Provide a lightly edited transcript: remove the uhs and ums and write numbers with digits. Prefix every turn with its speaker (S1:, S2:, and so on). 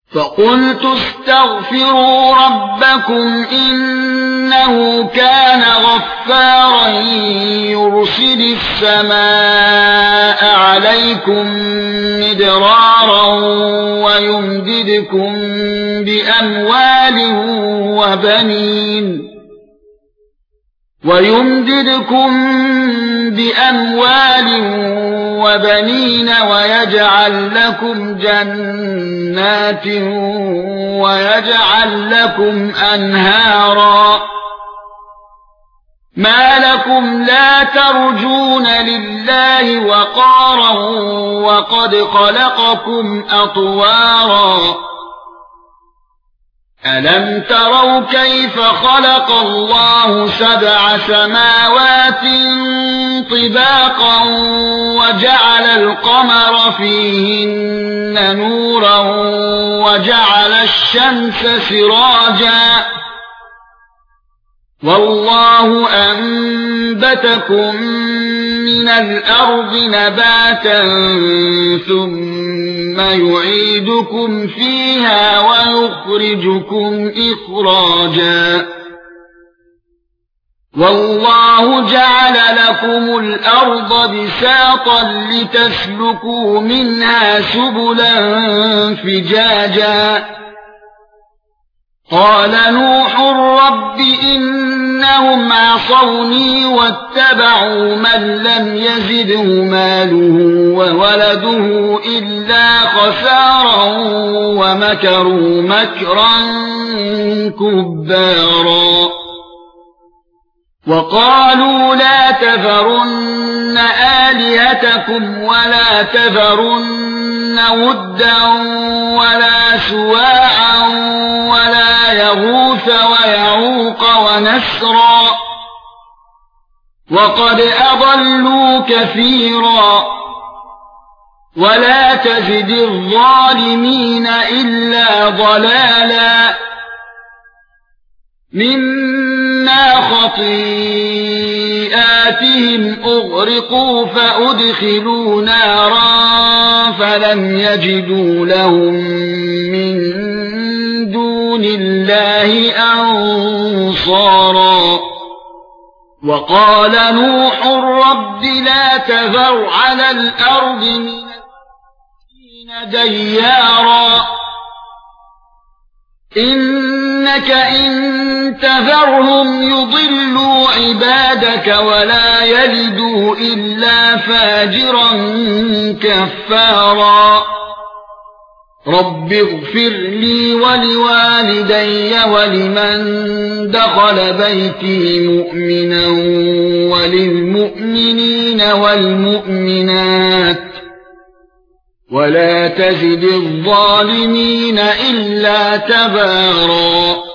S1: فقلت استغفروا ربكم إنه كان غفارا يرسل السماء عليكم مدرارا ويمددكم بأموال وبنين ويجعل لكم جنات ويجعل لكم أنهارا ما لكم لا ترجون لله وقارا وقد خلقكم أطوارا ألم تروا كيف خلق الله 7 سماوات طباقا وجعل القمر فيهن نورا وجعل الشمس سراجا والله أنبتكم من الأرض نباتا ثم يعيدكم فيها ويخرجكم إخراجا والله جعل لكم الأرض بساطا لتسلكوا منها سبلا فجاجا قال نوح رب إنهم عصوني واتبعوا من لم يزده ماله وولده إلا خسارا ومكروا مكرا كبارا وقالوا لا تذرن آلهتكم ولا تذرن ودا ولا سواعا ولا يغوث ويعوق ونسرا وقد أضلوا كثيرا ولا تزد الظالمين إلا ضلالا مما خطيئاتهم أغرقوا فأدخلوا نارا فلم يجدوا لهم من دون الله أنصارا وقال نوح رب لا تذر على الأرض من المفسدين ديارا إنك إن تذرهم يضلوا عبادك ولا يلدوا إلا فاجرا كفارا رب اغفر لي ولوالدي ولمن دخل بيتي مؤمنا وللمؤمنين والمؤمنات ولا تزد الظالمين إلا تبارا